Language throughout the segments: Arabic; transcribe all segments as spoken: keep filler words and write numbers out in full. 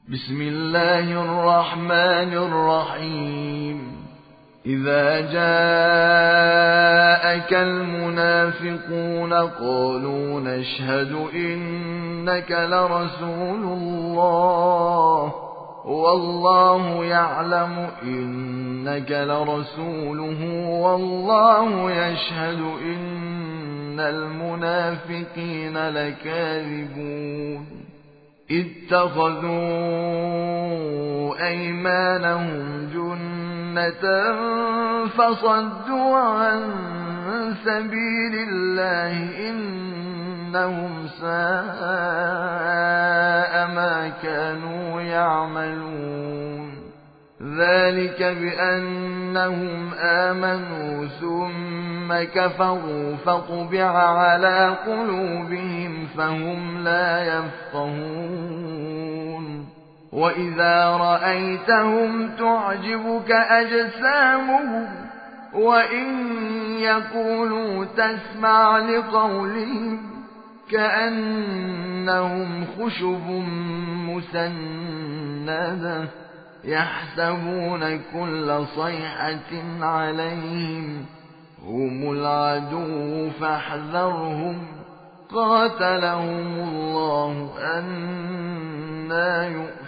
بسم الله الرحمن الرحيم إذا جاءك المنافقون قالوا نشهد إنك لرسول الله والله يعلم إنك لرسوله والله يشهد إن المنافقين لكاذبون اتخذوا أيمانهم جنة فصدوا عن سبيل الله إنهم ساء ما كانوا يعملون ذلك بأنهم آمنوا ثم كفروا فطبع على قلوبهم فهم لا يفقهون وإذا رأيتهم تعجبك أجسامهم وإن يقولوا تسمع لقولهم كأنهم خشب مسندة يحسبون كل صيحة عليهم هم العدو فاحذرهم قاتلهم الله أنى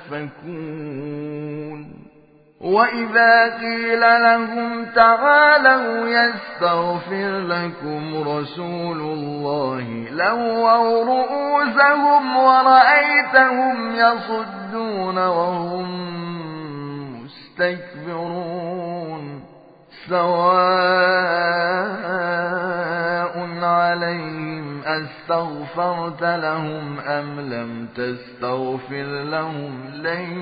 يؤفكون وإذا قيل لهم تعالوا يستغفر لكم رسول الله لووا رؤوسهم ورأيتهم يصدون وهم مستكبرون سواء عليهم أستغفرت لهم أم لم تستغفر لهم لن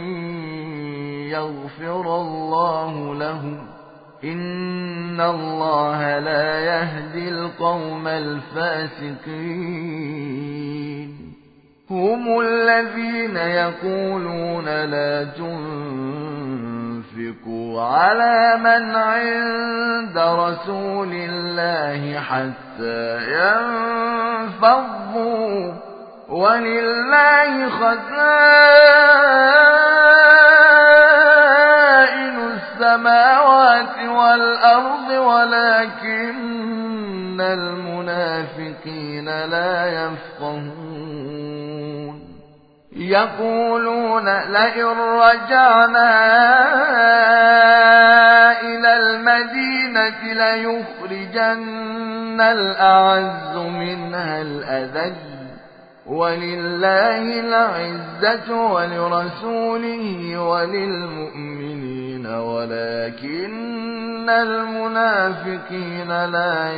يغفر الله لهم إن الله لا يهدي القوم الفاسقين هم الذين يقولون لا تنفقوا على من عند رسول الله حتى ينفضوا ولله خزائن السماوات والأرض ولكن المنافقين لا يفقهون يقولون لئن رجعنا إلى المدينة ليخرجن الأعز منها الأذل ولله العزة ولرسوله وللمؤمنين ولكن المنافقين لا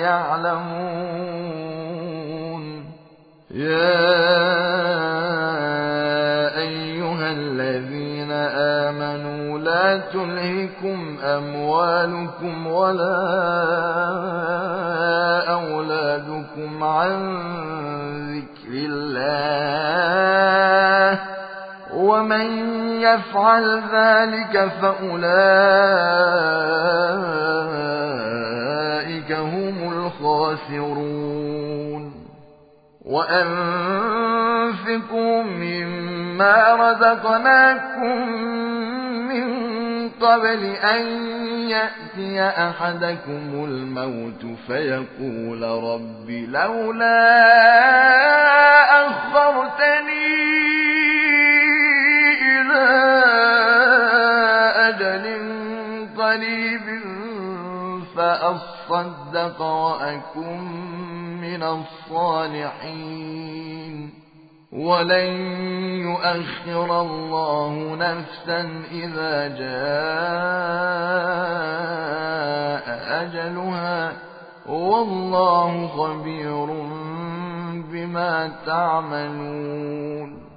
يعلمون يا أيها الذين آمنوا لا تلهكم أموالكم ولا أولادكم عن ذكر الله ومن يفعل ذلك فأولئك هم الخاسرون وأنفقوا مما رزقناكم من قبل أن يأتي أحدكم الموت فيقول رب لولا أخرتني إلى أجل قريب فأصدق وأكن من الصالحين ولن يؤخر الله نفسا إذا جاء أجلها والله خبير بما تعملون